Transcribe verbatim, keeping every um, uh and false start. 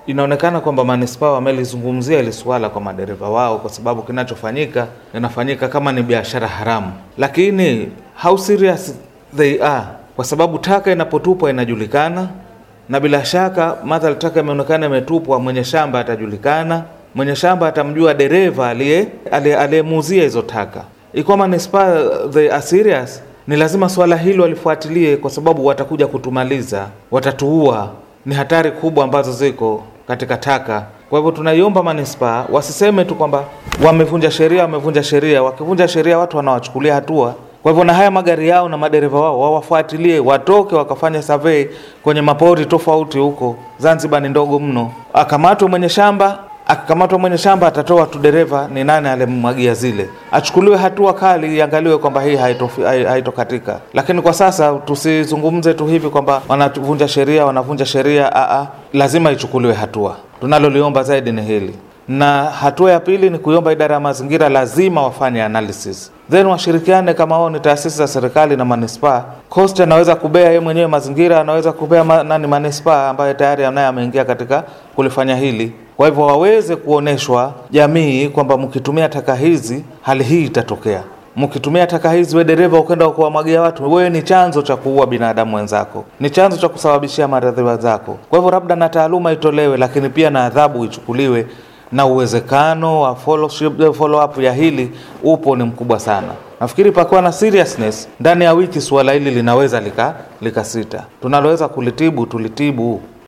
Inaonekana kwamba manispaa wamelizungumzia ile swala kwa madereva wao, kwa sababu kinachofanyika inafanyika kama ni biashara haramu. Lakini how serious they are, kwa sababu taka inapotupwa inajulikana, na bila shaka mathalan taka imeonekana imetupwa, mwenye shamba atajulikana, mwenye shamba atamjua dereva aliye aliyemuuzia hizo taka. Ikiwa manispaa they are serious, ni lazima swala hilo walifuatilie, kwa sababu watakuja kutumaliza, watatuua. Ni hatari kubwa ambazo ziko katika taka. Kwa hivyo tunaiomba manispaa wasiseme tu kwamba wamevunja sheria, wamevunja sheria. Wakivunja sheria watu wanawachukulia hatua. Kwa hivyo na haya magari yao na madereva wao wawafuatilie, watoke wakafanya survey kwenye mapori tofauti huko. Zanzibar ni ndogo mno. Akamatwe mwenye shamba, akikamatwa mwenye shamba atatoa tu dereva ni nani alimwagia zile. Achukuliwe hatua kali, iangaliwe kwamba hii haitokatika. Lakini kwa sasa tusizungumze tu hivi kwamba wanavunja sheria, wanavunja sheria. A a, lazima ichukuliwe hatua. Tunaloliomba zaidi ni hili. Na hatua ya pili ni kuiomba idara ya mazingira lazima wafanye analysis. Then washirikiane kama wao ni taasisi za serikali na manispaa. Coast anaweza kubea yeye mwenyewe mazingira, anaweza kubea ma, nani manispaa ambaye tayari anaye ameingia katika kulifanya hili. Kwa hivyo waweze kuoneshwa jamii kwamba mkitumia taka hizi hali hii itatokea. Mkitumia taka hizi, wewe dereva ukenda kuwamwagia watu, wewe ni chanzo cha kuua binadamu wenzako. Ni chanzo cha kusababishia maradhi wenzako. Kwa hivyo labda na taaluma itolewe, lakini pia na adhabu ichukuliwe, na uwezekano wa follow, follow up ya hili upo ni mkubwa sana. Nafikiri pakiwa na seriousness ndani ya wiki swala hili linaweza lika likasita. Tunaloweza kulitibu tulitibu.